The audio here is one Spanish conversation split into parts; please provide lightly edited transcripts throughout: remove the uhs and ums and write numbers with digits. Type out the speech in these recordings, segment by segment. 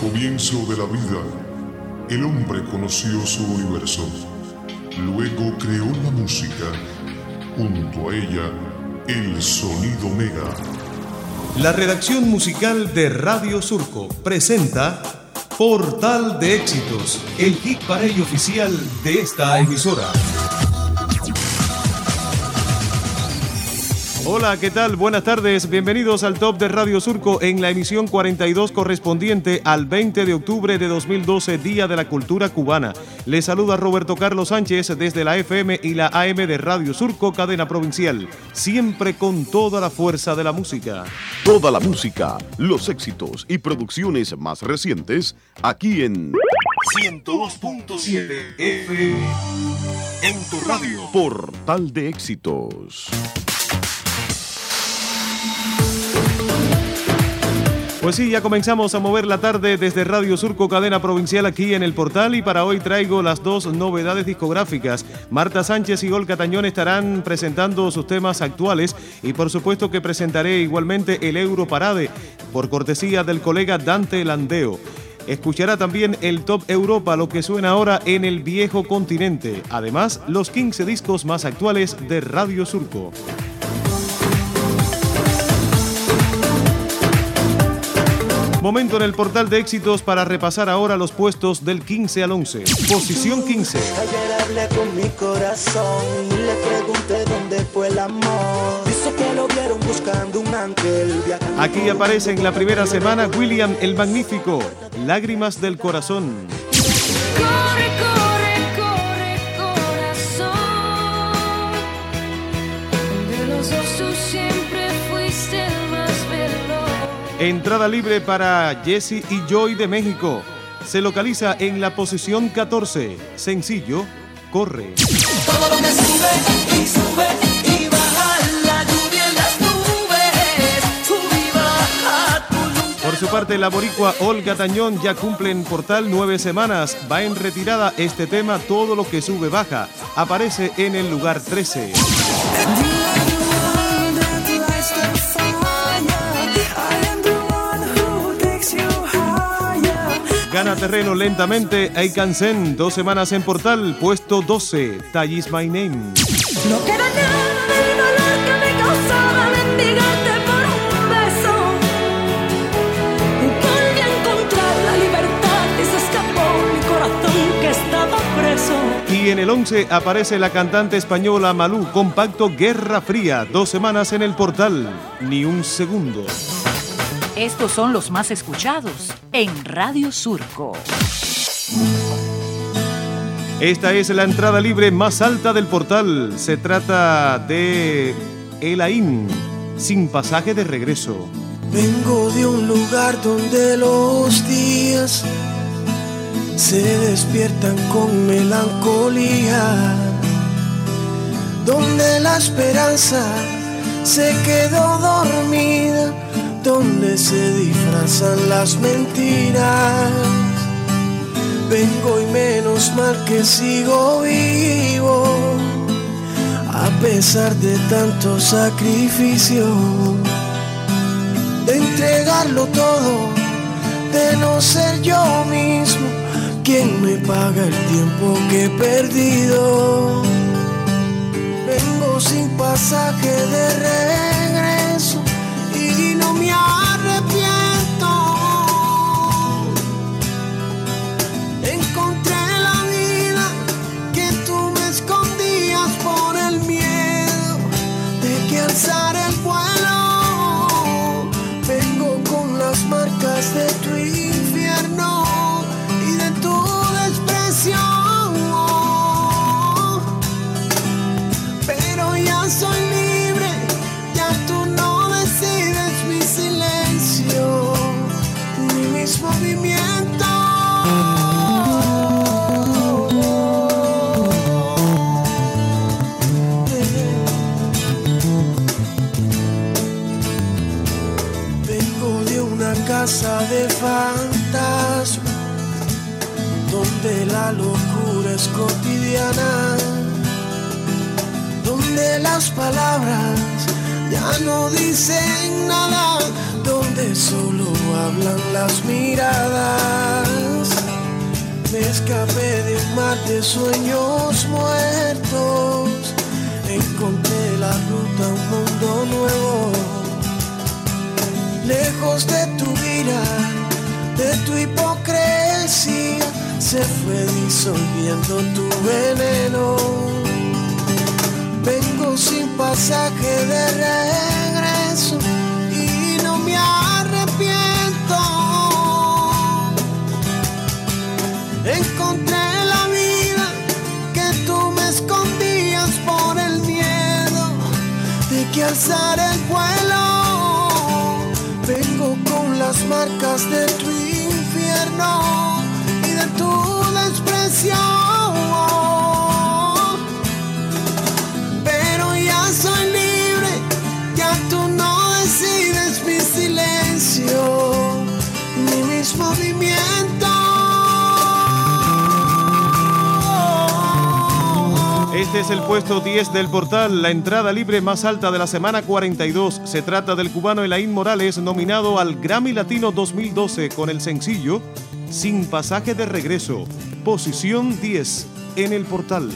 comienzo de la vida, el hombre conoció su universo. Luego creó la música. Junto a ella, el sonido Mega. La redacción musical de Radio Surco presenta Portal de Éxitos, el hit parade oficial de esta emisora. Hola, ¿qué tal? Buenas tardes, bienvenidos al Top de Radio Surco en la emisión 42 correspondiente al 20 de octubre de 2012, Día de la Cultura Cubana. Les saluda Roberto Carlos Sánchez desde la FM y la AM de Radio Surco, cadena provincial, siempre con toda la fuerza de la música. Toda la música, los éxitos y producciones más recientes, aquí en 102.7 FM, en tu radio. Portal de Éxitos. Pues sí, ya comenzamos a mover la tarde desde Radio Surco, cadena provincial aquí en el portal, y para hoy traigo las dos novedades discográficas. Marta Sánchez y Olga Tañón estarán presentando sus temas actuales y por supuesto que presentaré igualmente el Europarade por cortesía del colega Dante Landeo. Escuchará también el Top Europa, lo que suena ahora en el viejo continente. Además, los 15 discos más actuales de Radio Surco. Momento en el portal de éxitos para repasar ahora los puestos del 15 al 11. Posición 15. Ayer hablé con mi corazón y le pregunté dónde fue el amor. Dice que lo vieron buscando un ángel. Aquí aparece en la primera semana William el Magnífico, Lágrimas del Corazón. Corre, corre, corre, corazón. De los dos tú siempre fuiste el más veloz. Entrada libre para Jesse y Joy de México. Se localiza en la posición 14. Sencillo, Corre. Todo lo que sube y sube y baja, la lluvia en las nubes, sube y baja tu luz. Por su parte, la boricua Olga Tañón ya cumple en portal 9 semanas. Va en retirada este tema, Todo lo que sube baja. Aparece en el lugar 13. Gana terreno lentamente Aikansen, 2 semanas en portal, puesto 12, That Is My Name. No queda nada del dolor que me causaba mendigarte por un beso. Volví a encontrar la libertad y se escapó mi corazón que estaba preso. Y en el 11 aparece la cantante española Malú, compacto Guerra Fría, 2 semanas en el portal, ni un segundo. Estos son los más escuchados en Radio Surco. Esta es la entrada libre más alta del portal. Se trata de Elaín, Sin pasaje de regreso. Vengo de un lugar donde los días se despiertan con melancolía, donde la esperanza se quedó dormida, donde se disfrazan las mentiras. Vengo y menos mal que sigo vivo, a pesar de tanto sacrificio, de entregarlo todo, de no ser yo mismo quien me paga el tiempo que he perdido. Vengo sin pasaje de regreso y no me arrepiento. Encontré la vida que tú me escondías por el miedo de que alzar el vuelo. Vengo con las marcas de tu infierno y de tu desprecio, pero ya soy libre, ya tú no decides mi silencio ni mis movimientos. Vengo de una casa de fantasmas donde la locura es cotidiana, donde las palabras ya no dicen nada, donde solo habla nublan las miradas. Me escapé de un mar de sueños muertos. Encontré la ruta a un mundo nuevo. Lejos de tu ira, de tu hipocresía, se fue disolviendo tu veneno. Vengo sin pasaje de regreso y no me arrepiento. Encontré la vida que tú me escondías por el miedo de que alzar el vuelo. Vengo con las marcas de tu infierno y de tu desprecio. Pero ya soy libre, ya tú no decides mi silencio ni mis movimientos. Este es el puesto 10 del portal, la entrada libre más alta de la semana 42. Se trata del cubano Elaín Morales, nominado al Grammy Latino 2012 con el sencillo Sin Pasaje de Regreso. Posición 10 en el portal.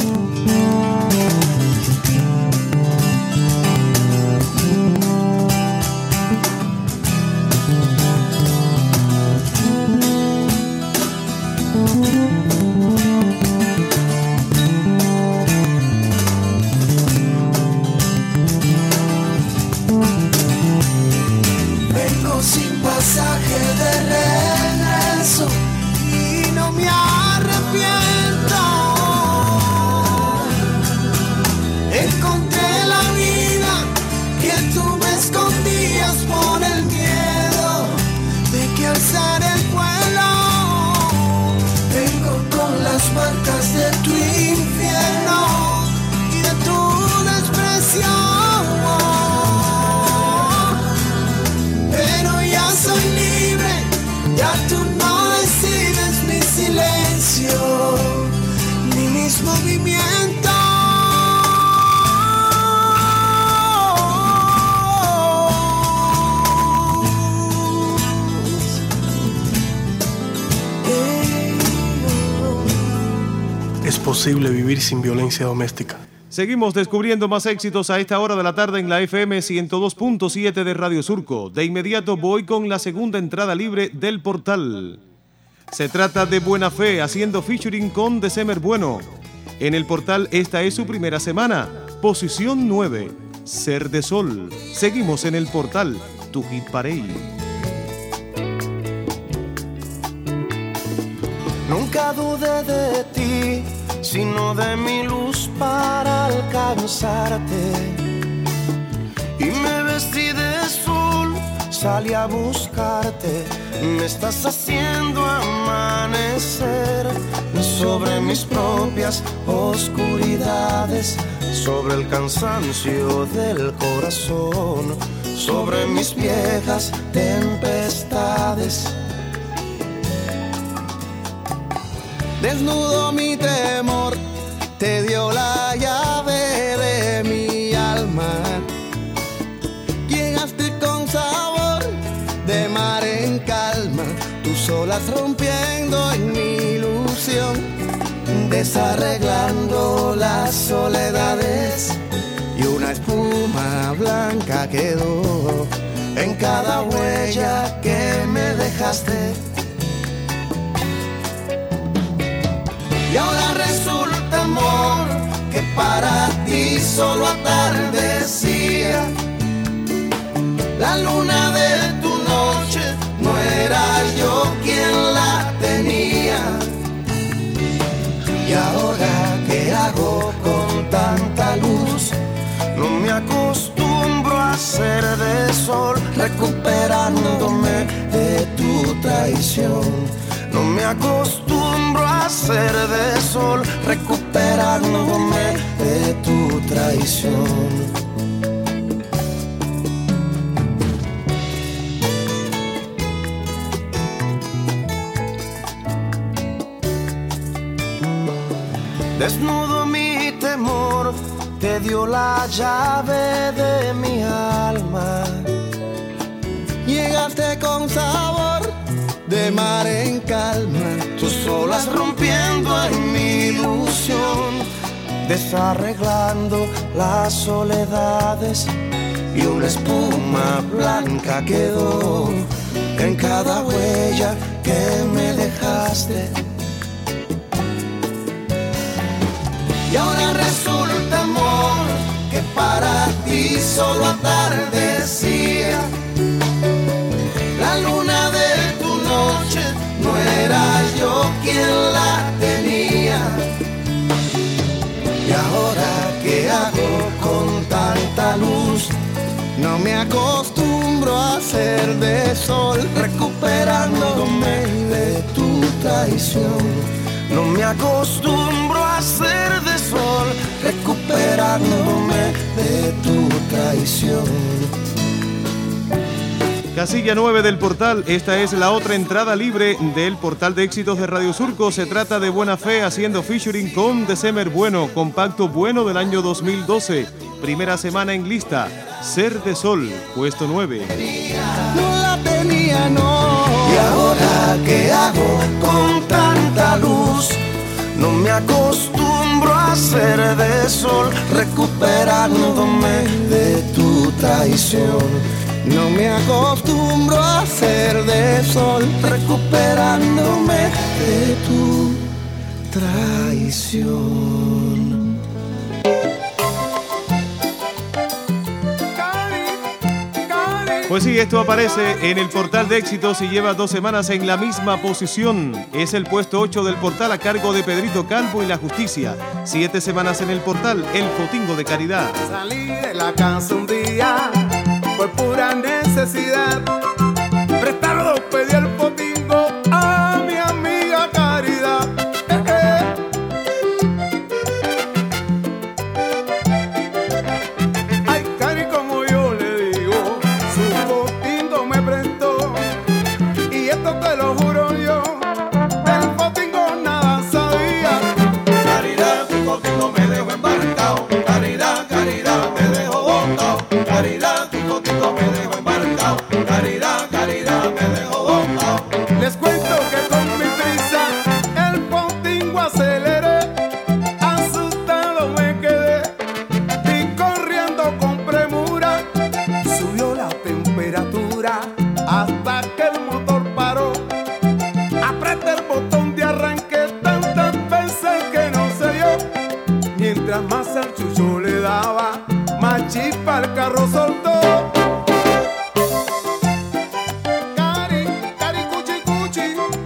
Posible vivir sin violencia doméstica. Seguimos descubriendo más éxitos a esta hora de la tarde en la FM 102.7 de Radio Surco. De inmediato voy con la segunda entrada libre del portal. Se trata de Buena Fe, haciendo featuring con December Bueno. En el portal esta es su primera semana. Posición 9, Ser de Sol. Seguimos en el portal, tu hit parade. Nunca dudé de ti, sino de mi luz para alcanzarte. Y me vestí de azul, salí a buscarte. Me estás haciendo amanecer sobre mis propias oscuridades, sobre el cansancio del corazón, sobre mis viejas tempestades. Desnudo mi temor, te dio la llave de mi alma. Llegaste con sabor de mar en calma, tus olas rompiendo en mi ilusión, desarreglando las soledades, y una espuma blanca quedó en cada huella que me dejaste. Y ahora resulta, amor, que para ti solo atardecía. La luna de tu noche no era yo quien la tenía. Y ahora, ¿qué hago con tanta luz? No me acostumbro a ser de sol, recuperándome de tu traición. No me acostumbro a ser de sol, recuperándome de tu traición. Desnudo mi temor, te dio la llave de mi alma. Llegaste llegaste con sabor de mar en calma, tus olas rompiendo en mi ilusión, desarreglando las soledades y una espuma blanca quedó en cada huella que me dejaste. Y ahora resulta, amor, que para ti solo atardecía. La luna de tu noche no era yo quien la tenía. Y ahora, ¿qué hago con tanta luz? No me acostumbro a ser de sol, recuperándome de tu traición. No me acostumbro a ser de sol, recuperándome de tu traición. Casilla 9 del portal, esta es la otra entrada libre del portal de éxitos de Radio Surco. Se trata de Buena Fe haciendo featuring con December Bueno, compacto bueno del año 2012. Primera semana en lista, Ser de Sol, puesto 9. No la tenía, no. Y ahora, ¿qué hago con tanta luz? No me acostumbro a ser de sol, recuperándome de tu traición. No me acostumbro a ser de sol, recuperándome de tu traición. Pues sí, esto aparece en el portal de éxitos y lleva 2 semanas en la misma posición. Es el puesto 8 del portal a cargo de Pedrito Calvo y La Justicia. 7 semanas en el portal, El Fotingo de Caridad. Salí de la casa un día por pura necesidad. Prestado pedí el fotingo a mi amiga Caridad. Ay, Cari, como yo le digo, su fotingo me prestó. Y esto te lo juro yo, del fotingo nada sabía. Caridad, tu fotingo me dejó embarcado. Caridad, Caridad, me dejó botado. Caridad, tu fotingo me dejó embarcado. Caridad, Caridad, me dejó botado. Les cuento que con mi prisa el fotingo aceleré. Asustado me quedé y corriendo con premura. Subió la temperatura hasta que el motor paró. Apreté el botón de arranque tantas veces que no se dio. Mientras más al chucho le daba, más chispa el carro soltó. Cari, cari, cuchi, cuchi.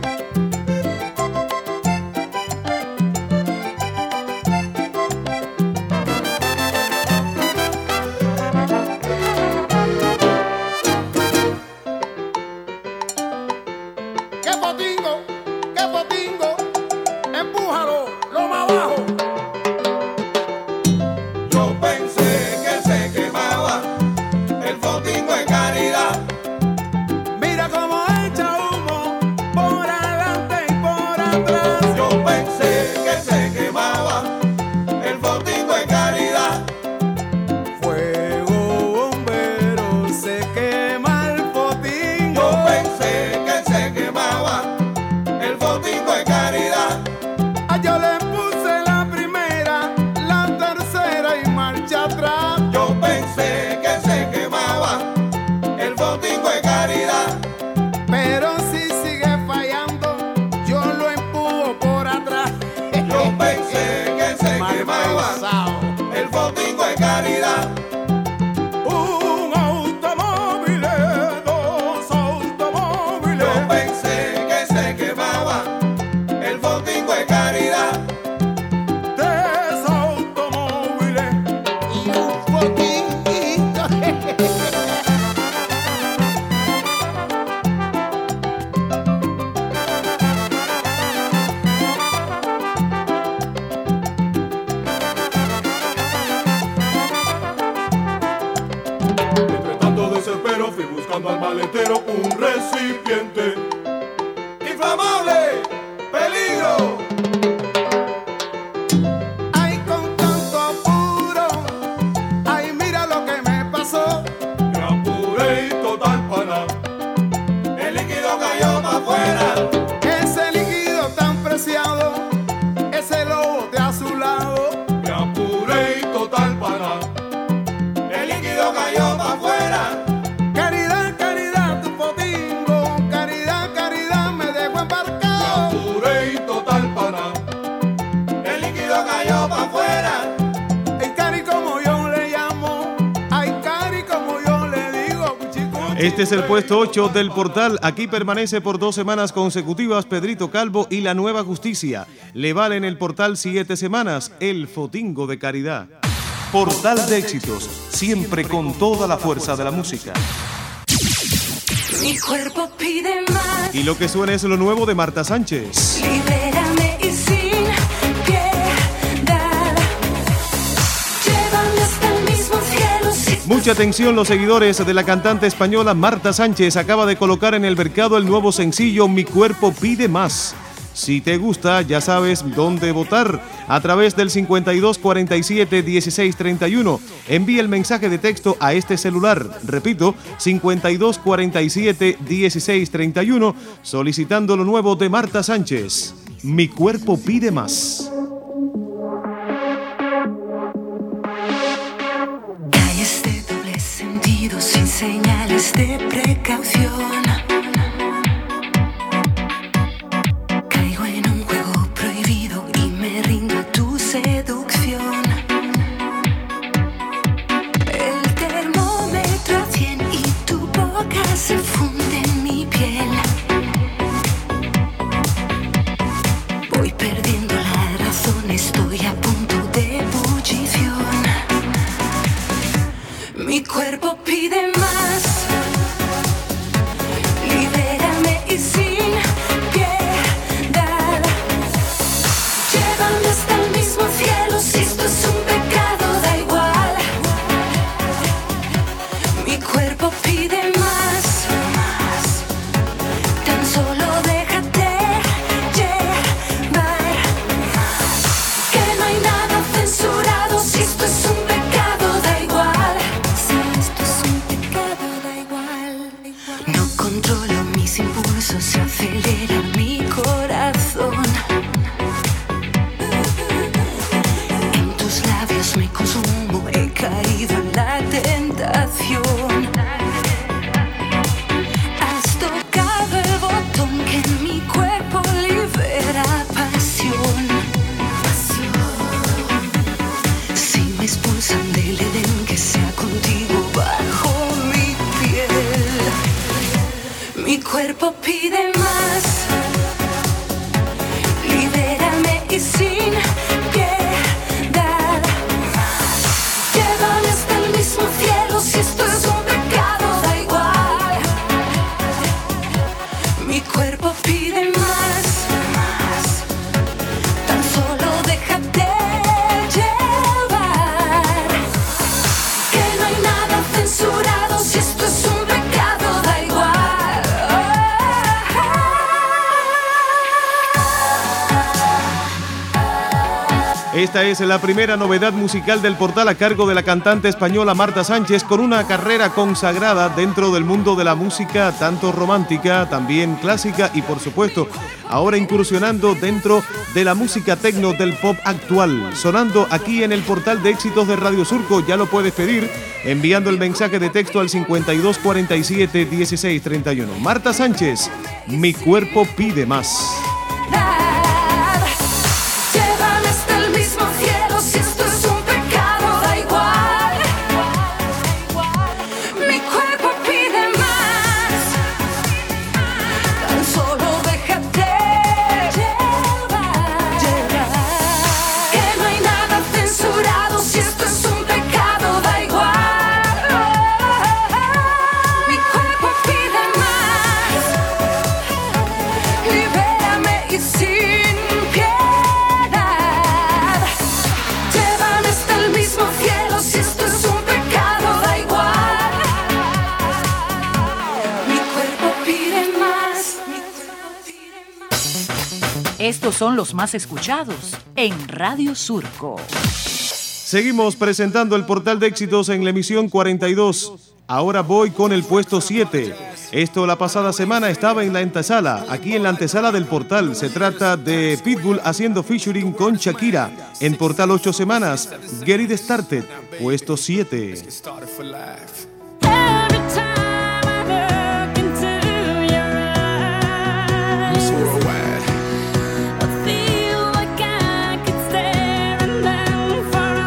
¡Qué fotingo! ¡Qué fotingo! ¡Empújalo! ¡Lo más abajo! Yo pensé que se quemaba el fotingo en Caridad. Mira cómo echa humo por adelante y por atrás. Yo pensé que se quemaba el fotingo en Caridad. Fuego bombero, se quema el fotingo. Yo pensé que se quemaba el fotingo en Caridad. Ah, yo le puse la primera, la tercera y marcha atrás. Yo pensé que se quemaba el fotingo en Caridad. Pero si sigue fallando, yo lo empujo por atrás. Yo pensé que se Mal quemaba pensado. el fotingo en Caridad. Un automóvil, 2 automóviles. Yo pensé que se quemaba el fotingo en Caridad. 3 automóviles y un fotinguito. Entre tanto desespero fui buscando al maletero un recipiente Inflamable, peligro. Ay, con tanto apuro, ay, mira lo que me pasó. Me apuré y total pana. Este es el puesto 8 del portal. Aquí permanece por 2 semanas consecutivas Pedrito Calvo y La Nueva Justicia. Le vale en el portal 7 semanas El Fotingo de Caridad. Portal de éxitos, siempre con toda la fuerza de la música. Mi cuerpo pide más. Y lo que suena es lo nuevo de Marta Sánchez. Libérame y sin piedad. Llévame hasta el mismo cielo. Mucha atención, los seguidores de la cantante española Marta Sánchez acaba de colocar en el mercado el nuevo sencillo Mi Cuerpo Pide Más. Si te gusta, ya sabes dónde votar. A través del 5247-1631. Envía el mensaje de texto a este celular. Repito, 5247-1631, solicitando lo nuevo de Marta Sánchez. Mi Cuerpo Pide Más. Calles de doble sentido sin señales de precaución. Se funde en mi piel. Voy perdiendo la razón, estoy a punto de ebullición. Mi cuerpo pide más. Libérame y sin piedad. Llévame hasta el mismo cielo. Si esto es un pecado, da igual. Mi cuerpo pide más. Se acelera mi corazón. En tus labios me consumo, he caído en la tentación. Has tocado el botón que en mi cuerpo libera pasión. Si me expulsan del Edén, que sea contigo bajo mi piel. Mi cuerpo pide más. Libérame y sin piedad. Llévame hasta el mismo cielo. Si esto es un pecado, da igual. Mi cuerpo pide más. Tan solo déjate llevar. Que no hay nada censurado. Si esto es un pecado, da igual. Esta es la primera novedad musical del portal a cargo de la cantante española Marta Sánchez, con una carrera consagrada dentro del mundo de la música, tanto romántica, también clásica y por supuesto ahora incursionando dentro de la música techno del pop actual, sonando aquí en el portal de éxitos de Radio Surco. Ya lo puedes pedir enviando el mensaje de texto al 5247-1631. Marta Sánchez, Mi Cuerpo Pide Más. Estos son los más escuchados en Radio Surco. Seguimos presentando el portal de éxitos en la emisión 42. Ahora voy con el puesto 7. Esto la pasada semana estaba en la antesala, aquí en la antesala del portal. Se trata de Pitbull haciendo featuring con Shakira. En portal 8 semanas, Get It Started, puesto 7.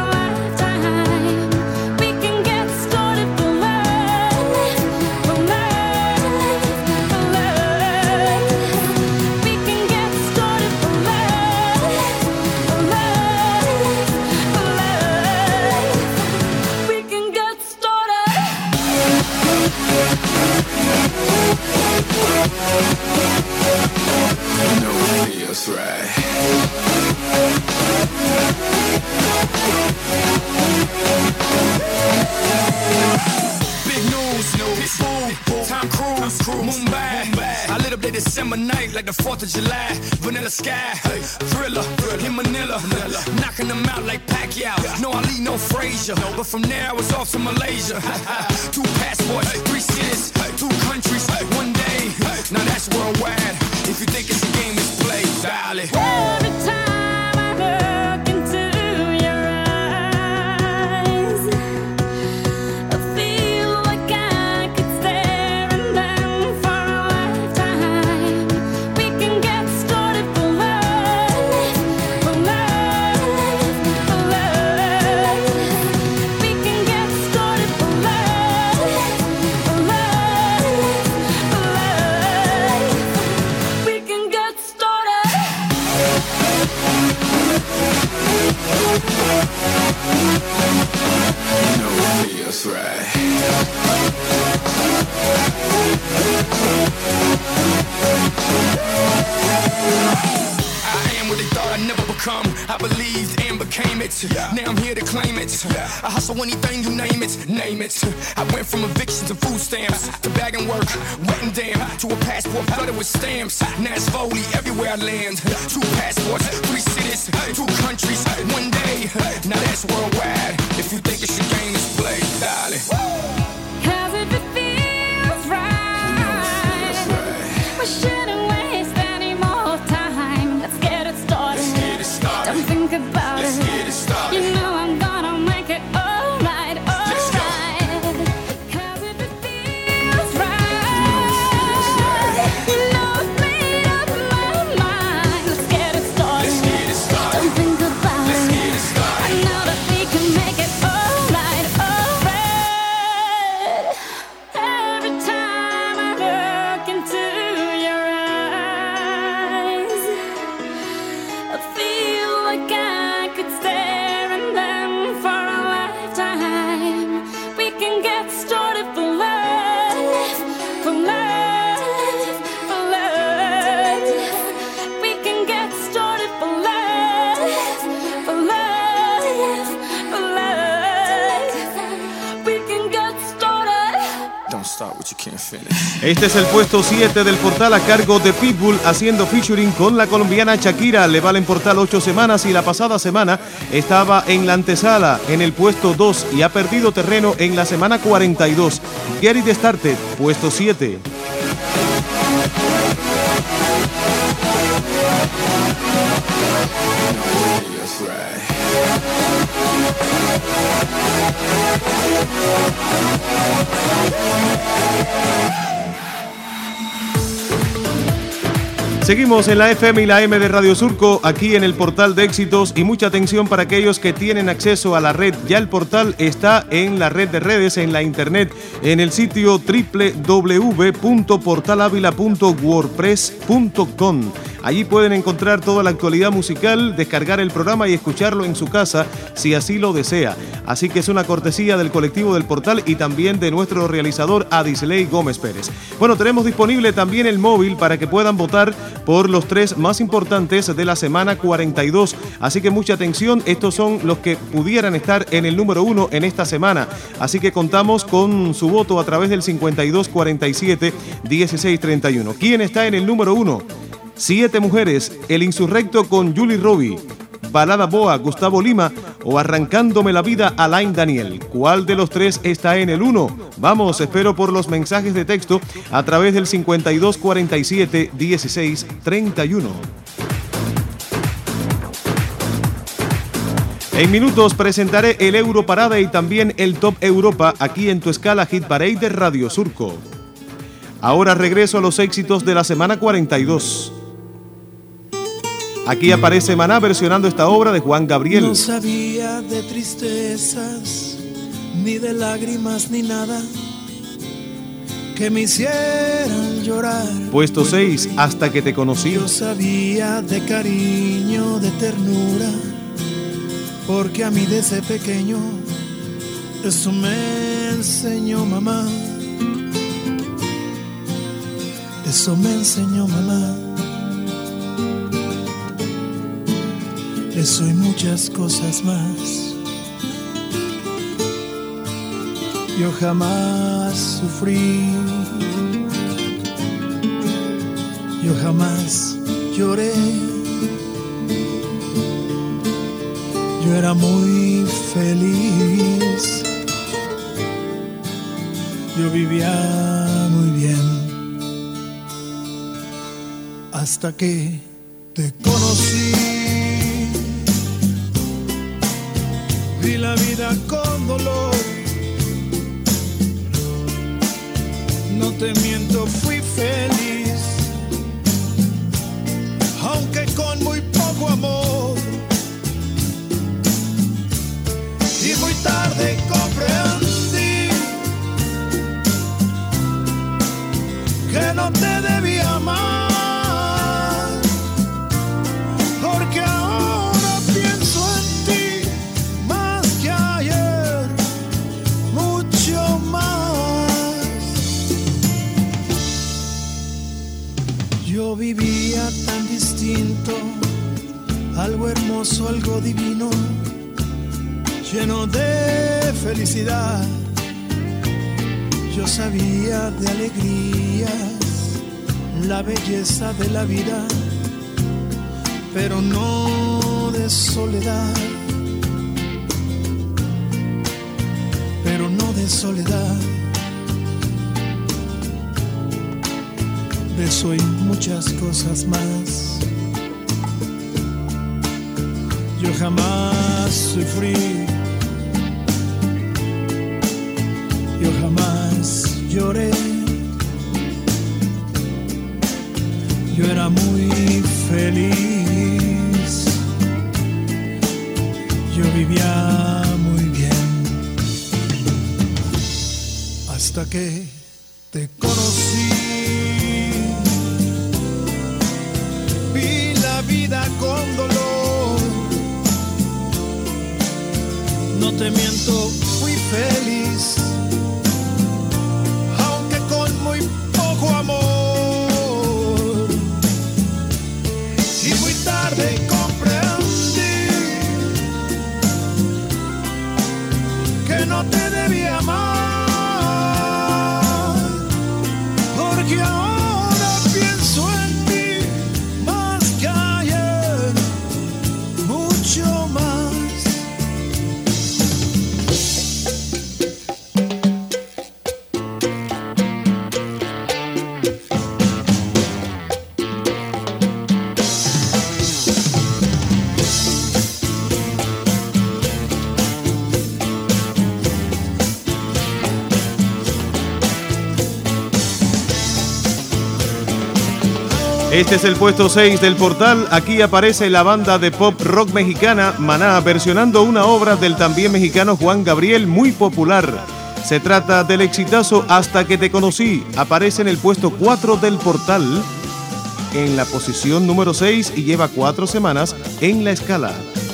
Tonight That's right. Big news, Pitbull, Tom Cruise, Mumbai. I lit up that December night like the 4th of July. Vanilla Sky, Thriller, in Manila. Knocking them out like Pacquiao. No Ali, no Frazier. But from there I was off to Malaysia. 2 passports, 3 cities, 2 countries, 1 day. Now that's worldwide. If you think it's a game, it's played, dial it. Every time I look into your eyes, I feel like I could stare in them for a lifetime. We can get started for love, for love, for love. We can get started for love, for love, for love. We can get started. You know what feels right. I am what they thought I'd never become. I believed and became it. Now I'm here to claim it. I hustle anything, you name it, name it. I went from evictions to food stamps, to bagging work, wet and damn, to a passport flooded with stamps. Now it's Foley everywhere I land. 2 passports, 3 cities, 2 countries, 1 day. Now that's worldwide. If you think it's your game, it's play, darling. 'Cause if it feels right, we shouldn't waste any more time. Let's get it started. Let's get it started. Don't think about Let's it. get it started. You know I'm gonna make it all right, all Let's go. right. 'Cause if it feels right, you know I've made up my mind. Let's get it started. Let's get it started. Don't think about Let's it. get it started. I know that we can make it all right, all right. Every time I look into your eyes, I feel like I could stare in them for a lifetime. We can get started for love, for love, for love. We can get started for love, for love, for love. We can get started. Don't start what you can't finish. Este es el puesto 7 del portal a cargo de Pitbull haciendo featuring con la colombiana Shakira. Le valen portal 8 semanas y la pasada semana estaba en la antesala en el puesto 2 y ha perdido terreno en la semana 42. Get It Started, puesto 7. That's right. Seguimos en la FM y la M de Radio Surco, aquí en el portal de éxitos, y mucha atención para aquellos que tienen acceso a la red. Ya el portal está en la red de redes, en la internet, en el sitio www.portalavila.wordpress.com. Allí pueden encontrar toda la actualidad musical, descargar el programa y escucharlo en su casa si así lo desea. Así que es una cortesía del colectivo del portal y también de nuestro realizador Adisley Gómez Pérez. Bueno, tenemos disponible también el móvil para que puedan votar por los 3 más importantes de la semana 42. Así que mucha atención, estos son los que pudieran estar en el número 1 en esta semana. Así que contamos con su voto a través del 5247-1631. ¿Quién está en el número 1? 7 mujeres, El Insurrecto con Julie Robbie, Balada Boa, Gustavo Lima o Arrancándome la Vida, Alain Daniel. ¿Cuál de los 3 está en el 1? Vamos, espero por los mensajes de texto a través del 5247-1631. En minutos presentaré el Europarada y también el Top Europa aquí en tu escala Hit Parade de Radio Surco. Ahora regreso a los éxitos de la semana 42. Aquí aparece Maná versionando esta obra de Juan Gabriel. No sabía de tristezas, ni de lágrimas, ni nada que me hicieran llorar. Puesto 6, Hasta que te conocí. Yo sabía de cariño, de ternura, porque a mí desde pequeño eso me enseñó mamá. Eso me enseñó mamá. eso y muchas cosas más. Yo jamás sufrí, yo jamás lloré. Yo era muy feliz, yo vivía muy bien, hasta que te conocí. Vi la vida con dolor, no te miento, fui feliz, aunque con muy poco amor. Y muy tarde comprendí que no te debía amar, porque ahora pienso en ti más que ayer, mucho más. Yo vivía tan distinto, algo hermoso, algo divino, lleno de felicidad. Yo sabía de alegrías, la belleza de la vida, pero no de soledad, pero no de soledad. De eso y muchas cosas más. Yo jamás sufrí, yo jamás lloré, yo era muy feliz, yo vivía muy bien, hasta que te conocí. Vi la vida con dolor, no te miento, fui feliz, aunque con muy poco amor. Y muy tarde comprendí que no te debía amar, porque ahora pienso en ti más que ayer, mucho más. Este es el puesto 6 del portal. Aquí aparece la banda de pop rock mexicana Maná versionando una obra del también mexicano Juan Gabriel muy popular. Se trata del exitazo Hasta que te conocí. Aparece en el puesto 4 del portal, en la posición número 6 y lleva 4 semanas en la escala.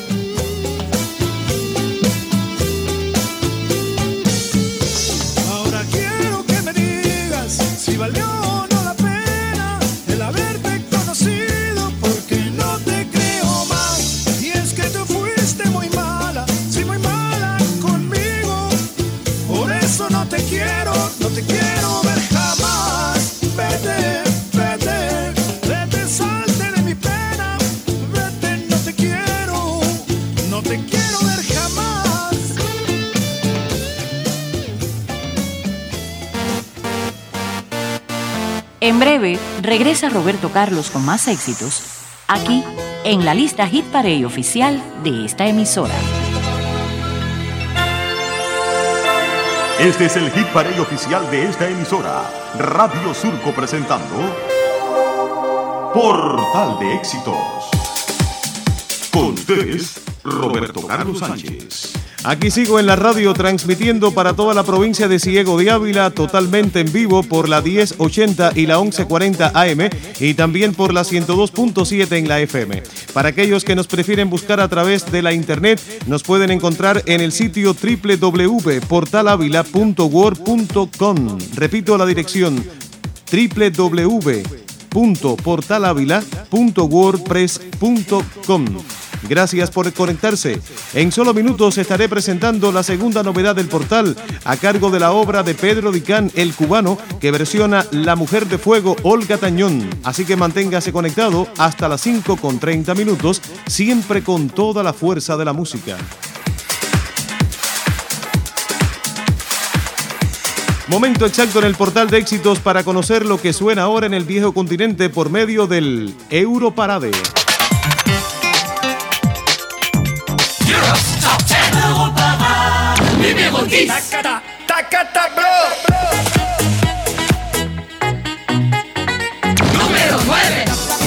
Ahora quiero que me digas si valió o no la pena el haberte conocido, porque no te creo más. Y es que tú fuiste muy mala, sí, muy mala conmigo. Por eso no te quiero ver jamás. Vete, vete, vete, salte de mi pena. Vete, no te quiero ver jamás. En breve, regresa Roberto Carlos con más éxitos, aquí en la lista Hit Parade oficial de esta emisora. Este es el Hit Parade oficial de esta emisora. Radio Surco presentando Portal de Éxitos. Con ustedes, Roberto Carlos Sánchez. Aquí sigo en la radio transmitiendo para toda la provincia de Ciego de Ávila, totalmente en vivo por la 1080 y la 1140 AM y también por la 102.7 en la FM. Para aquellos que nos prefieren buscar a través de la internet, nos pueden encontrar en el sitio www.portalavila.word.com. Repito la dirección: www.portalavila.wordpress.com. Gracias por conectarse. En solo minutos estaré presentando la segunda novedad del portal, a cargo de la obra de Pedro Dicán, el cubano, que versiona La Mujer de Fuego, Olga Tañón. Así que manténgase conectado hasta las 5:30, siempre con toda la fuerza de la música. Momento exacto en el portal de éxitos para conocer lo que suena ahora en el viejo continente por medio del Europarade. Número 9.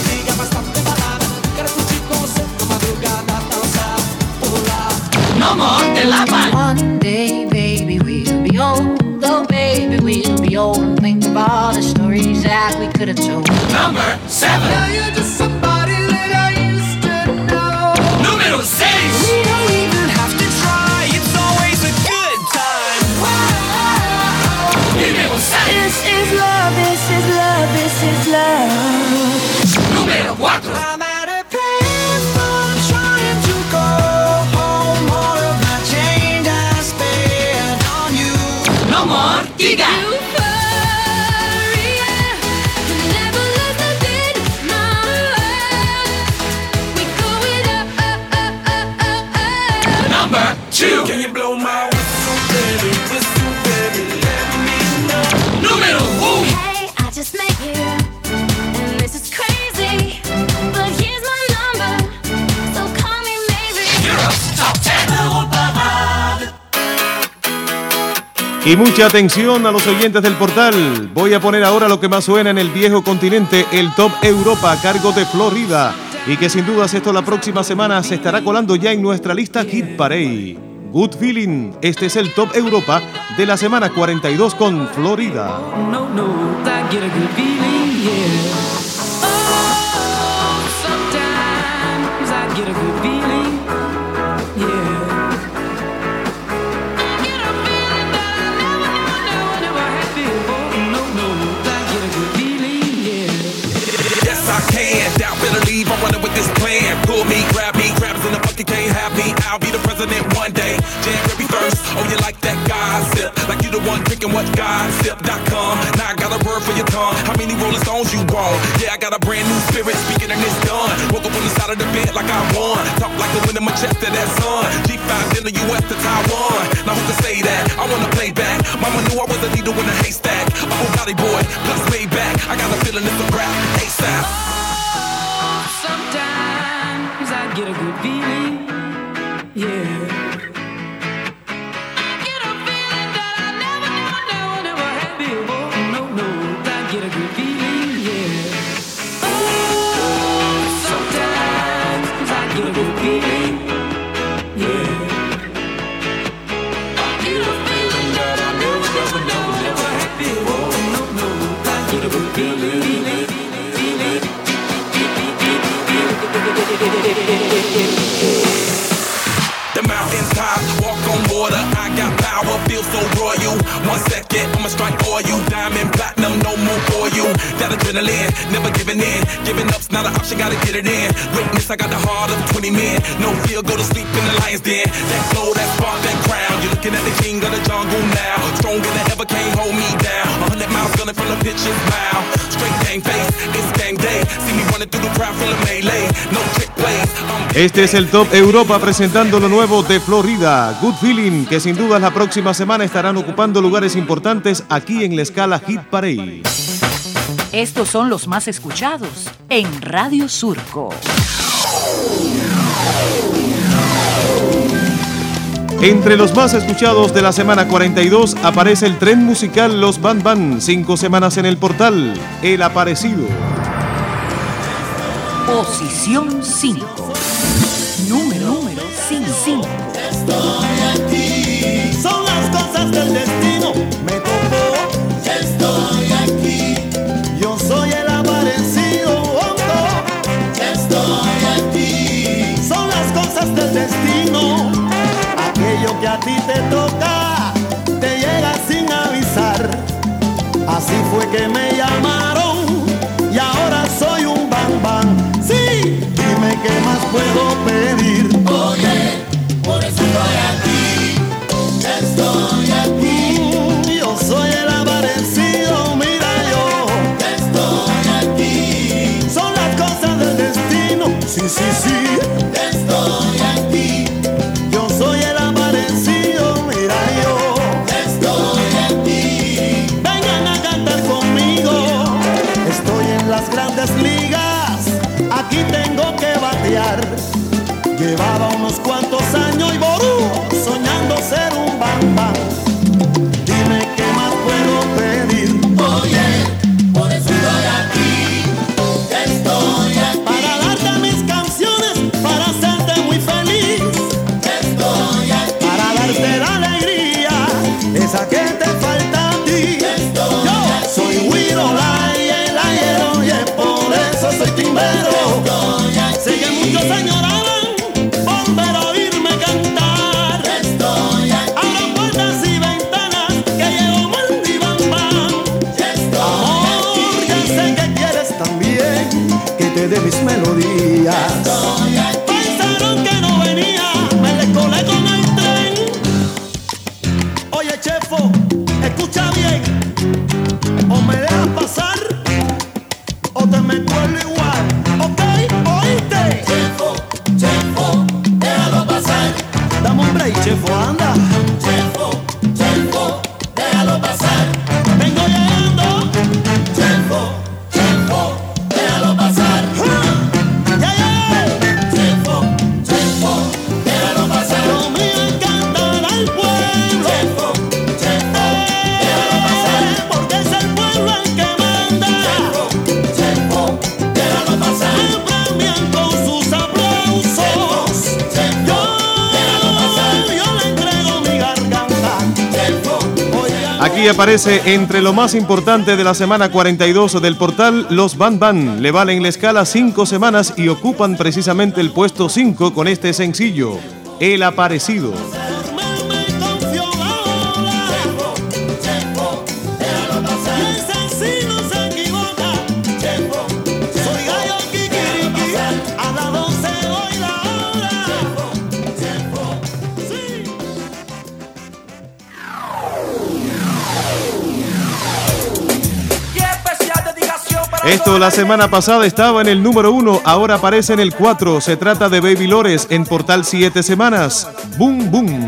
No more de la One day, baby, we'll be old. Oh, baby, we'll be old and think of all the stories that we could have told. Number 7. Now you're just somebody that I used to know. Número 6. We don't even have to try. It's always a good time. Wow. Número 7. This is love, this is love, this is love. Número 4. I'm at a place where I'm trying to go home. All of my change I spent on you. No more. Diga. Number 2. Can you blow my whistle, baby, let me know. Número 1. Hey, I just met you, and this is crazy, but here's my number, so call me maybe. Europe's Top 10. Y mucha atención a los oyentes del portal. Voy a poner ahora lo que más suena en el viejo continente, el Top Europa a cargo de Florida. Y que sin dudas esto la próxima semana se estará colando ya en nuestra lista Hit Parade. Good Feeling, este es el Top Europa de la semana 42 con Florida. No, I get a good feeling, yeah. Oh, sometimes I get a good feeling, yeah. I get a feeling that I never had before. No, I get a good feeling, yeah. Yes, I can. Doubt, better leave. I'm running with this plan. Pull me, grab us in the bucket, can't have me. I'll be the president one day. January 1st. Oh, you like that gossip? Like you the one drinking what gossip.com. Now I got a word for your tongue. How many Rolling Stones you want? Yeah, I got a brand new spirit speaking and it's done. Woke up on the side of the bed like I won. Talk like the wind in my chest to that sun. G5 in the US to Taiwan. Now who can say that? I wanna play back. Mama knew I was a needle in a haystack. A whole body boy, plus way back. I got a feeling it's a rap. ASAP. Sometimes I get a good feeling, yeah. I get a feeling that I never had before. No, I get a good feeling, yeah. Oh, sometimes I get a good feeling, yeah. I get a feeling that I never had before. No, I get a good feeling. The mountains top, walk on water. I got power, feel so royal. 1 second, I'ma strike for you. Diamond, platinum, no more for you. That adrenaline, never giving in. Giving up's not an option, gotta get it in. Witness, I got the heart of 20 men. No fear, go to sleep in the lion's den. That flow, that spark, that crown. You're looking at the king of the jungle now. Stronger than ever, can't hold me down. 100 miles gunning from the pitcher's bow. Straight gang face, it's gang day. See me running through the crowd full of melee. No trick plays. Este es el Top Europa presentando lo nuevo de Florida, Good Feeling, que sin duda la próxima semana estarán ocupando lugares importantes aquí en la escala Hit Parade. Estos son los más escuchados en Radio Surco. Entre los más escuchados de la semana 42 aparece el tren musical Los Van Van, 5 semanas en el portal, El Aparecido. Posición 5. Número 5. Estoy aquí, son las cosas del destino. Me tocó, estoy aquí. Yo soy el aparecido. Estoy aquí, son las cosas del destino. Aquello que a ti te toca, te llega sin avisar. Así fue que me llamaron y ahora soy un Bam Bam. Sí, dime qué más puedo pedir. Sí, sí, sí, estoy aquí. Yo soy el aparecido, mira yo. Estoy aquí. Vengan a cantar conmigo. Estoy en las grandes ligas. Aquí tengo que batear. Llevaba unos cuantos años y ború, soñando ser un bambán. Dime qué más puedo pedir. Oye, por eso estoy aquí. Estoy aquí. Para darte mis canciones, para hacerte muy feliz. Estoy aquí. Para darte la alegría, esa que te falta a ti. Estoy Yo soy Wirolai, el ayero, y es por eso soy timbero. Estoy aquí. Sigue muchos años. De mis melodías. Pensaron que no venía, me les colé con el tren. Oye, chefo, escucha bien. O me dejas pasar, o te me cuelo igual. ¿Ok? ¿Oíste? Chefo, déjalo pasar. Dame un break, chefo, anda. Chefo, déjalo pasar. Vengo llegando. Chefo, déjalo pasar. Aquí aparece entre lo más importante de la semana 42 del portal. Los Van Van le valen la escala 5 semanas y ocupan precisamente el puesto 5 con este sencillo, El Aparecido. Esto la semana pasada estaba en el número 1, ahora aparece en el 4. Se trata de Baby Lores en portal 7 semanas. Boom, boom.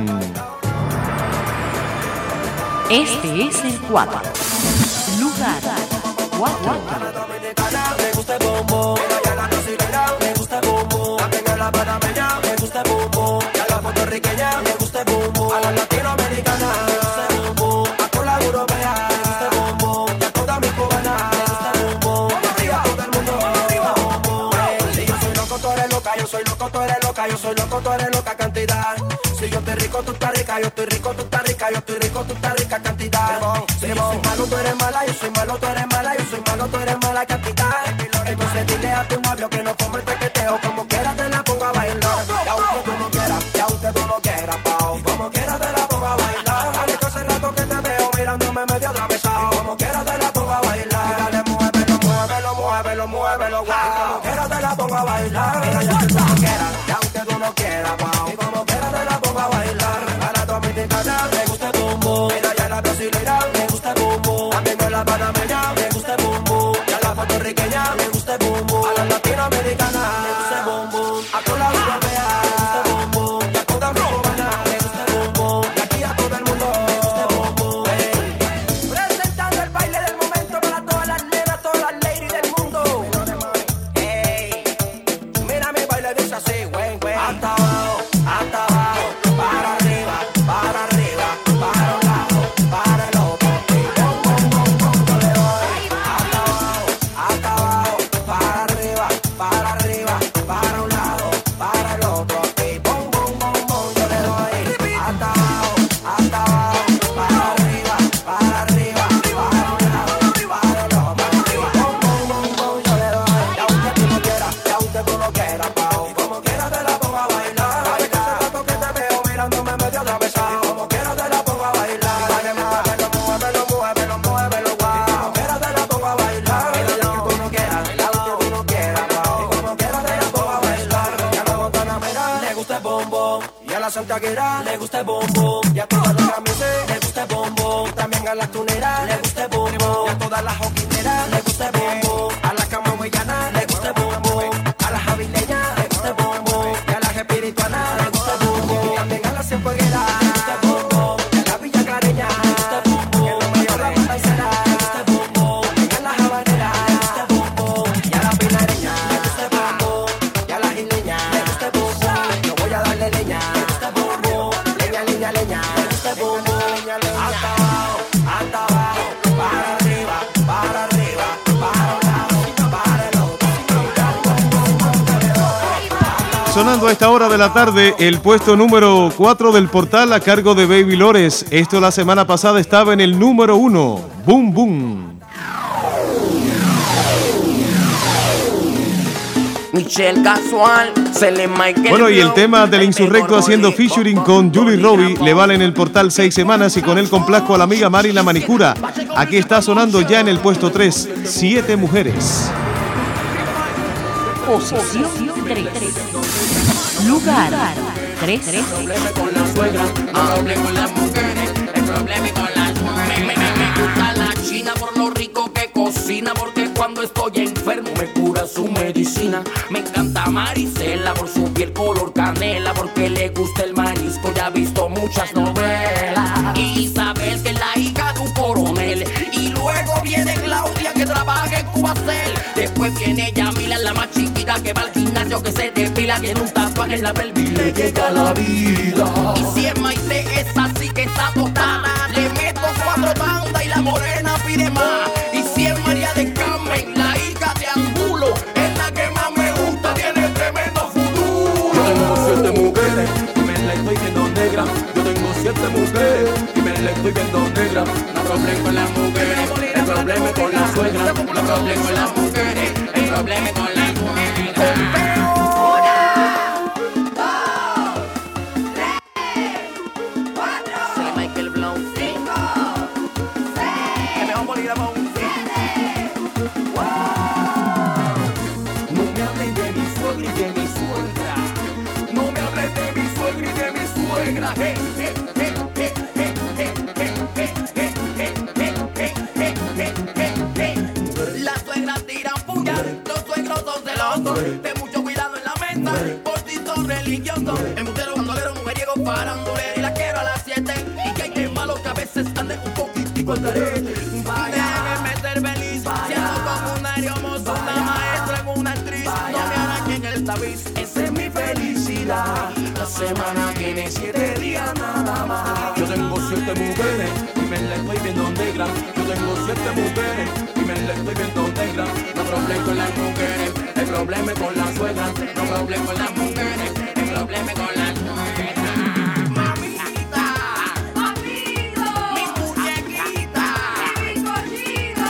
Este es el 4. Lugar 4. Me gusta el bombón, a la brasilera me gusta el bombón, a la panameña me gusta el bombón, a la puertorriqueña me gusta el bombón, a la latinoamericana me gusta el bombón, a toda la europea me gusta el bombón, y a toda mi cubana me gusta el bombón, arriba todo el mundo, arriba bombón. Si yo soy loco, tú eres loca, yo soy loco, tú eres loca, yo soy loco, tú eres loca cantidad. Si yo estoy rico, tú estás rica, yo estoy rico, tú estás rica, yo estoy rico, tú estás rica cantidad. Si yo soy malo, tú eres mala, yo soy malo, tú eres mala, yo soy malo, tú eres mala cantidad. Entonces dile a tu novio que no come el tequeteo, como quiera te la ponga a bailar. Y aunque tú no quieras, y aunque tú no quieras, pao, como quiera te la ponga a bailar. Dale que hace rato que te veo mirándome medio atravesado, como quiera te la ponga a bailar. Dale, muévelo, muévelo, muévelo, muévelo, guau. Como quiera te la ponga a bailar. Mira, y aunque tú no quieras, y aunque tú no quieras, pao, como quiera te la ponga a bailar. A la dominicana me gusta el bombón, mira, y a la brasilera me gusta el bombón, también a la panameña me gusta el bombón, y a la puertorriqueña me gusta el bombón, a la latinoamericana me gusta el bombón, a toda la europea me gusta el bombón, y a toda mi cubana me gusta el bombón, y aquí a todo el mundo me gusta el bombón. Presentando el baile del momento para todas las nenas, todas las ladies del mundo. Hey, mira mi baile dice así, güey, güey. Hasta abajo, para arriba, para arriba, para un lado, para el otro. Y bom, bom, bom, bom, yo le doy. Hasta abajo, para arriba, para arriba, para un lado, para el otro. Y bom, bom, bom, bom, yo le doy. Hasta abajo, para arriba, para arriba, para un lado, para el otro. Y bom, bom, bom, bom, yo le doy. Y aunque tú no quieras, y aunque tú no quieras, pao, como quiera te la pongo a bailar. Dale que hace rato que te veo mirándome medio atravesado, como quiera te la pongo a bailar. Dale, muévelo, muévelo, muévelo, muévelo, guau. Como quiera te la pongo a bailar. Y aunque tú no quieras, y aunque tú no quieras, pao, como quiera te la pongo a bailar. Y a la guantanamera le gusta el bombón, y a la santiaguera le gusta el bombón, y a todas las camisas le gusta el bombón, también a las tuneras le gusta el bombón, y a todas las joquineras le gusta el bombón, a las camagüeyanas le gusta el bombón, a las javileñas Sonando a esta hora de la tarde el puesto número 4 del portal a cargo de Baby Lores. Esto la semana pasada estaba en el número 1. Boom Boom. Michelle Casual, Bueno, y el tema del Insurrecto haciendo featuring con Julie Robbie le vale en el portal 6 semanas y con él complazco a la amiga Mari la Manicura. Aquí está sonando ya en el puesto 3, 7 mujeres. Posición 3. Lugar 3. El problema con la suegra, no hable con las mujeres. El problema con las mujeres. Me gusta la china por lo rico que cocina, porque cuando estoy enfermo me cura su medicina. Me encanta Marisela por su piel color canela, porque le gusta el marisco, ya ha visto muchas novelas. Y Isabel, que es la hija de un coronel. Y luego viene Claudia, que trabaja en Cubacel. Después viene Yamila, la más chiquita, que va al gimnasio, que se depila, que en un tatuaje en la pelvis le llega la vida. Y si es Maite, es así que está totada, le meto 4 tandas y la morena pide más. Y si es María de Carmen, la hija de Angulo, es la que más me gusta, tiene tremendo futuro. Yo tengo 7 mujeres y me la estoy viendo negra. Yo tengo 7 mujeres y me la estoy viendo negra. No problema con las mujeres, el problema con la suegra. No problema con las mujeres, el problema con las mujeres. Las suegras tiran puya, los suegros son celosos. Ten mucho cuidado en la mesa, por si son religiosos. El mutero, bandolero, mujeriego, farandulero. Y la quiero a las 7. Y que hay que malo que a veces ande un poquitico al garete. Déjenme ser feliz, siendo como un hermoso, una maestra en una actriz. No me arañen el tabiz, esa es mi felicidad. La semana tiene 7 días nada más. Yo tengo 7 mujeres y me la estoy viendo negra. Yo tengo 7 mujeres y me la estoy viendo negra. No problema con las mujeres, el problema es con la suegra. No problema con las mujeres, el problema es con las mujeres. Mamita, papito, mi muñequita, mi bizcochito.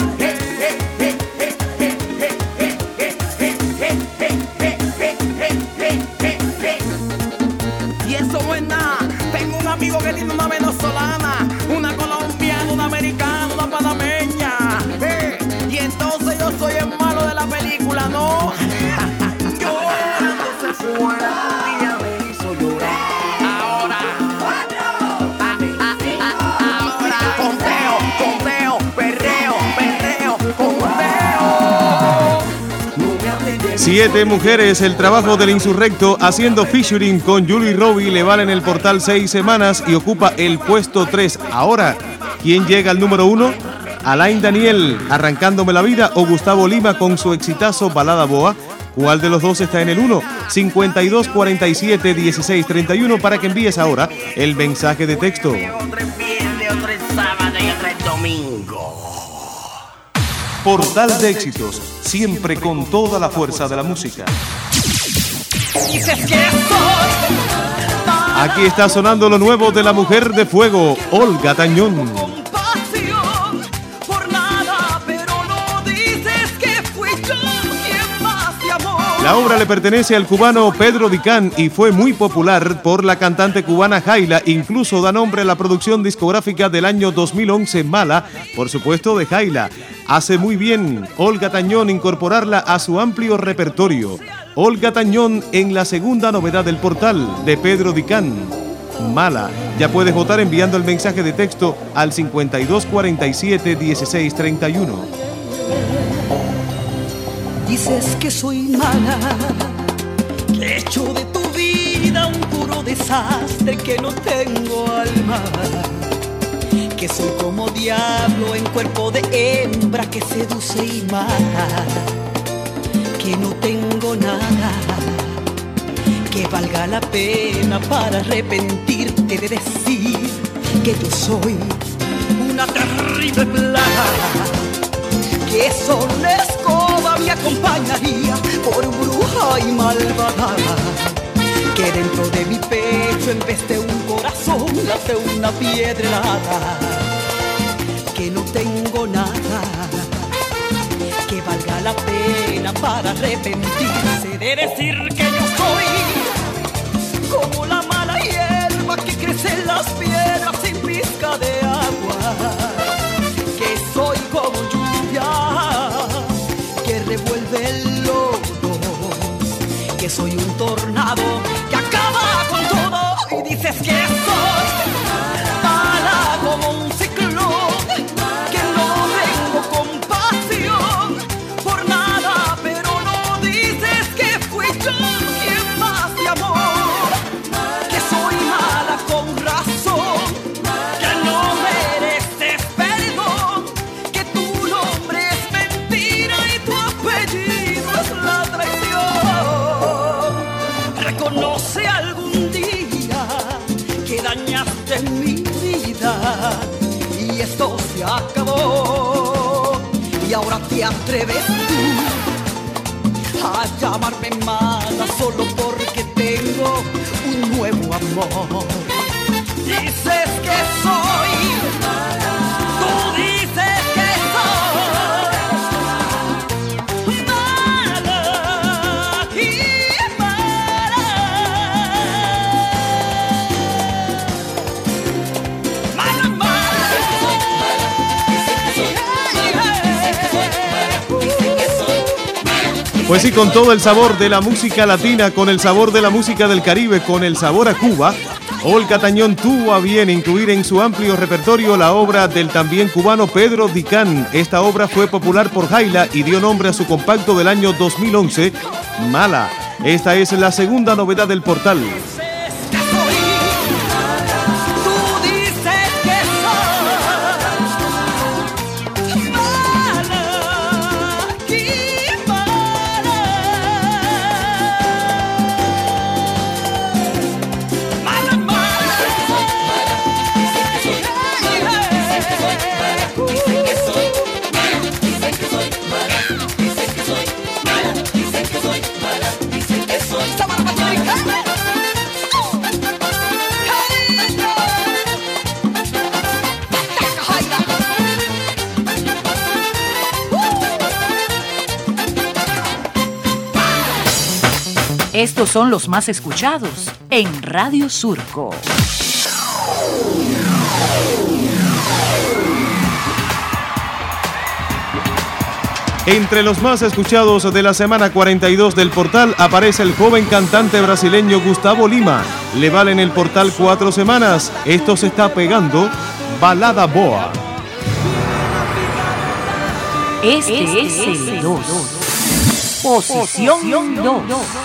Y eso no es nada. Tengo un amigo que tiene una venezolana, una colombiana, una americana, una panameña. Y entonces yo soy el malo de la película, ¿no? Llorando se fue, un día me hizo llorar. Ahora, ahora, conteo, perreo, conteo. 7 mujeres, el trabajo del Insurrecto haciendo featuring con Julie Robbie le vale en el portal 6 semanas y ocupa el puesto 3. Ahora, ¿quién llega al número 1? Alain Daniel, Arrancándome la vida, o Gustavo Lima con su exitazo Balada Boa. ¿Cuál de los dos está en el 1? 52 47 16 31 para que envíes ahora el mensaje de texto. Otro es viernes, otro es sábado y otro es domingo. Portal de éxitos, siempre con toda la fuerza de la música. Aquí está sonando lo nuevo de la mujer de fuego, Olga Tañón. La obra le pertenece al cubano Pedro Dicán y fue muy popular por la cantante cubana Jaila. Incluso da nombre a la producción discográfica del año 2011, Mala, por supuesto de Jaila. Hace muy bien Olga Tañón incorporarla a su amplio repertorio. Olga Tañón en la segunda novedad del portal de Pedro Dicán, Mala. Ya puedes votar enviando el mensaje de texto al 52 47 16 31. Dices que soy mala, que he hecho de tu vida un puro desastre, que no tengo alma, que soy como diablo en cuerpo de hembra que seduce y mata, que no tengo nada que valga la pena para arrepentirte de decir que yo soy una terrible plaga, que solo una escoba me acompañaría por bruja y malvada. Yo en vez de un corazón late una piedra helada, que no tengo nada que valga la pena para arrepentirse de decir que yo soy como la mala hierba que crece en las piedras sin pizca de agua, que soy como lluvia que revuelve el lodo, que soy un tornado que acaba con todo. Y dices que soy mala como un ciclón, que no tengo compasión por nada, pero no dices que fui yo quien más te amó, que soy mala con razón, que no mereces perdón, que tu nombre es mentira y tu apellido es la traición. Reconoce algún día que dañaste mi vida y esto se acabó, y ahora te atreves tú a llamarme mala solo porque tengo un nuevo amor. Dices que soy, tú dices que soy mala y mala, mala, Pues sí, con todo el sabor de la música latina, con el sabor de la música del Caribe, con el sabor a Cuba, Olga Tañón tuvo a bien incluir en su amplio repertorio la obra del también cubano Pedro Dicán. Esta obra fue popular por Jaila y dio nombre a su compacto del año 2011, Mala. Esta es la segunda novedad del portal. Estos son los más escuchados en Radio Surco. Entre los más escuchados de la semana 42 del portal aparece el joven cantante brasileño Gustavo Lima. Le valen el portal 4 semanas. Esto se está pegando, Balada Boa. Este es el 2. Posición 2.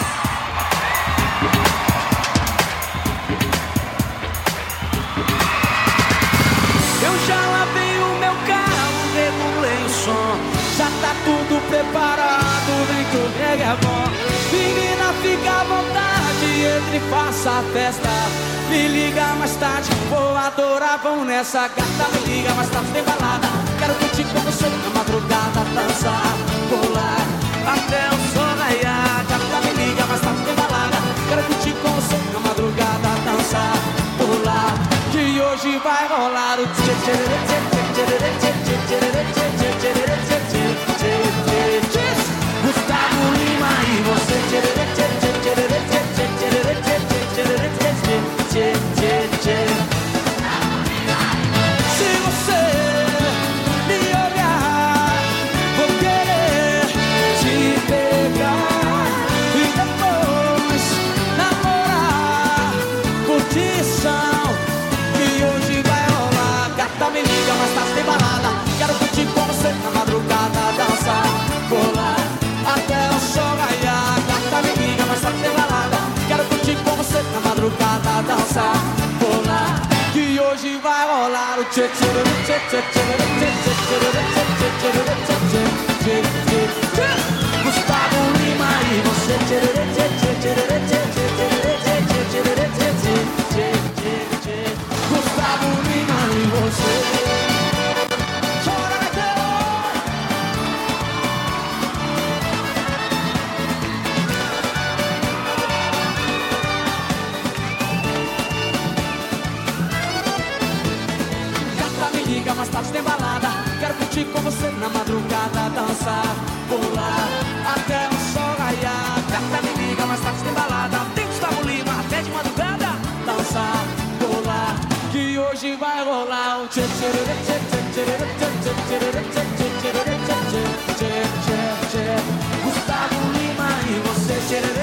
Eu já lavei o meu carro, regulei o som, já tá tudo preparado, vem que o reggae é bom. Menina, fica à vontade, entre e faça a festa. Me liga mais tarde, vou adorar, vamos nessa gata. Me liga mais tarde, tem balada. Quero curtir com você na madrugada, dançar, pular até o sol raiar. Gata, me liga mais tarde, tem balada. Quero curtir com você na madrugada, dançar, pular. Que hoje vai rolar o tchê tchê tchê tchê tchê tchê tchê tchê tchê tchê. Gustavo Lima e você tchê tchê tchê tchê tchê tchê tchê tchê tchê. Se você me olhar, vou querer te pegar e depois namorar, curtição. E hoje vai rolar. Gata, me liga, mas tá sem balada. Quero curtir com você na madrugada, dançar, pular até o sol raiar. Gata, me liga, mas tá sem balada. Quero curtir com você na madrugada, dançar, pular. Que hoje vai rolar o tchê tchê tchê tchê tchê tchê tchê tchê. Gustavo Lima e você tchê tchê tchê tchê tchê tchê tchê tchê. Gustavo Lima e você. Gustavo Lima e você.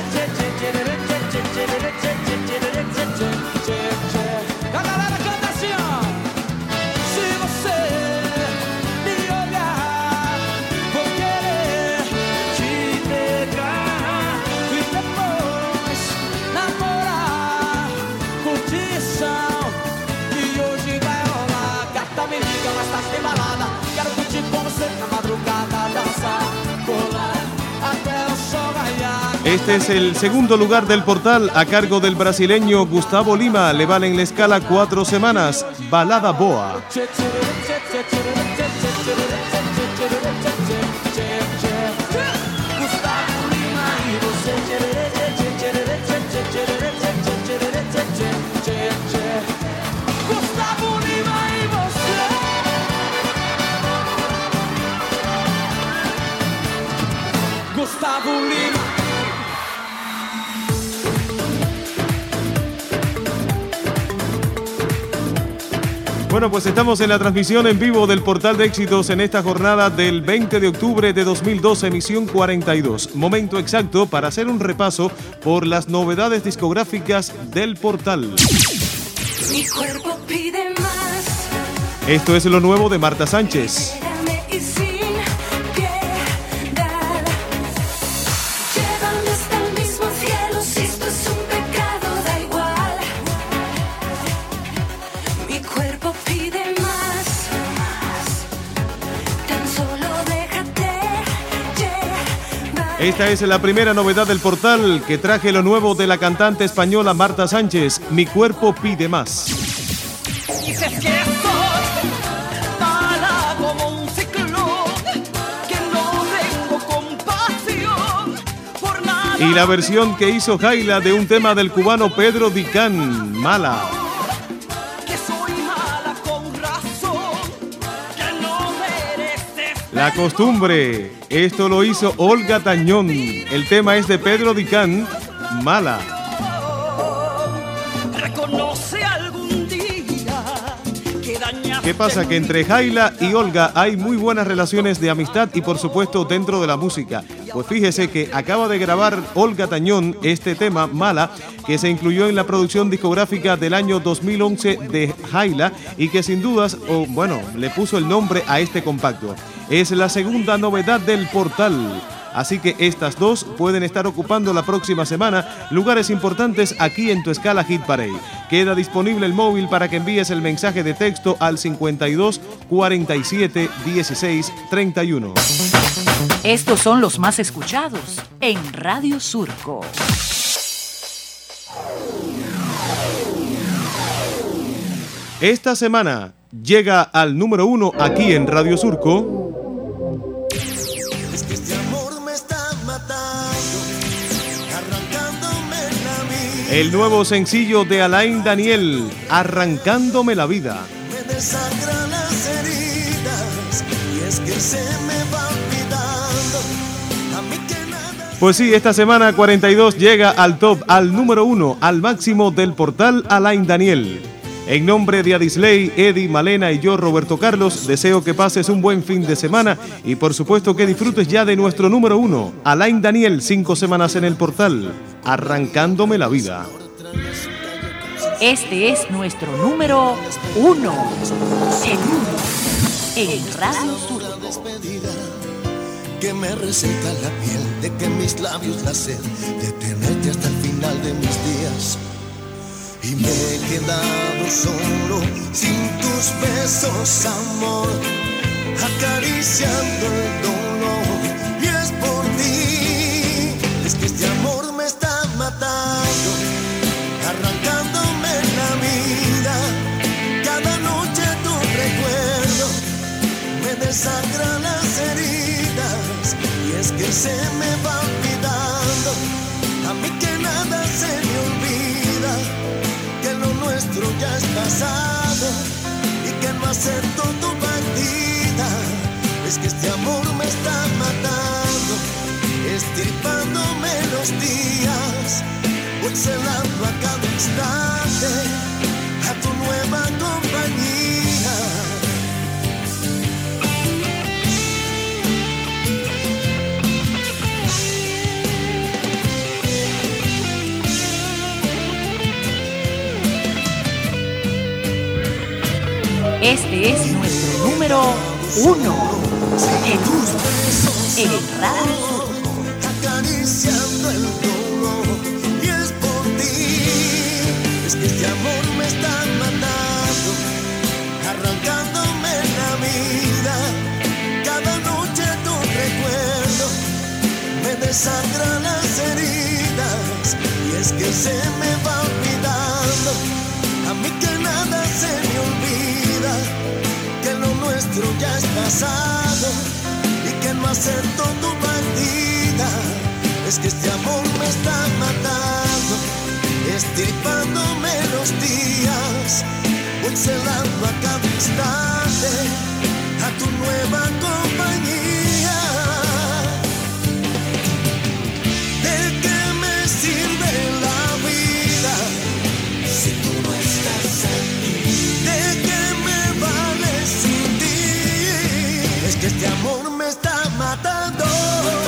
A galera canta assim, ó. Se você me olhar, vou querer te pegar e depois namorar, curtição. E hoje vai rolar. Gata, me liga, mas tá sem balada. Quero curtir com você na madrugada, dançar, colar até o sol raiar. Este es el segundo lugar del portal a cargo del brasileño Gustavo Lima. Le valen la escala 4 semanas. Balada Boa. Gustavo Lima e você. Gustavo Lima. Bueno, pues estamos en la transmisión en vivo del Portal de Éxitos en esta jornada del 20 de octubre de 2012, emisión 42. Momento exacto para hacer un repaso por las novedades discográficas del portal. Mi cuerpo pide más. Esto es lo nuevo de Marta Sánchez. Y sin piedad, llévame hasta el mismo cielo. Si esto es un pecado, da igual. Mi cuerpo pide más. Tan solo déjate llevar. Esta es la primera novedad del portal que traje lo nuevo de la cantante española Marta Sánchez. Mi cuerpo pide más. Dices que soy mala como un ciclón, que no tengo compasión por nada. Y la versión que hizo Jaila de un tema del cubano Pedro Dicán, Mala. Que soy mala con razón, que no mereces. La costumbre, esto lo hizo Olga Tañón. El tema es de Pedro Dicán, Mala. Reconoce algún día que dañaste. ¿Qué pasa? Que entre Jaila y Olga hay muy buenas relaciones de amistad y por supuesto dentro de la música. Pues fíjese que acaba de grabar Olga Tañón este tema, Mala, que se incluyó en la producción discográfica del año 2011 de Jaila y que sin dudas, le puso el nombre a este compacto. Es la segunda novedad del portal. Así que estas dos pueden estar ocupando la próxima semana lugares importantes aquí en tu escala Hit Parade. Queda disponible el móvil para que envíes el mensaje de texto al 52 47 16 31. Estos son los más escuchados en Radio Surco. Esta semana llega al número 1 aquí en Radio Surco. Es que este amor me está matando, arrancándome la vida. El nuevo sencillo de Alain Daniel, Arrancándome la vida. Me desangran las heridas y es que se me va olvidando. A mí que nada. Pues sí, esta semana 42 llega al top, al número 1, al máximo del portal Alain Daniel. En nombre de Adisley, Eddie, Malena y yo, Roberto Carlos, deseo que pases un buen fin de semana y por supuesto que disfrutes ya de nuestro número 1, Alain Daniel, 5 semanas en el portal, Arrancándome la vida. Este es nuestro número 1 en Radio Surco. Que me reseca la piel, de que mis labios la sed, de tenerte hasta el final de mis días. Y me he quedado solo, sin tus besos, amor, acariciando el dolor. Y es por ti, es que este amor me está matando, arrancándome la vida. Cada noche tu recuerdo me desangra las heridas. Y es que se me va olvidando, a mí que nada se me olvida, que lo nuestro ya es pasado y que no acepto tu partida. Es que este amor me está matando, estirpándome los días, voy celando a cada instante a tu nueva compañía. Este es nuestro número 1. El Radio Surco. Acariciando el dolor y es por ti. Es que este amor me está matando, arrancándome la vida. Cada noche tu recuerdo me desangra las heridas y es que se me va olvidando. A mí que nada se me olvida, que lo nuestro ya es pasado y que no acepto tu partida. Es que este amor me está matando, estirpándome los días. Voy celando a cada instante a tu nueva compañía. ¿De qué me sirve la vida si tú no estás aquí? ¿De qué me vale sin ti? Es que este amor me está matando.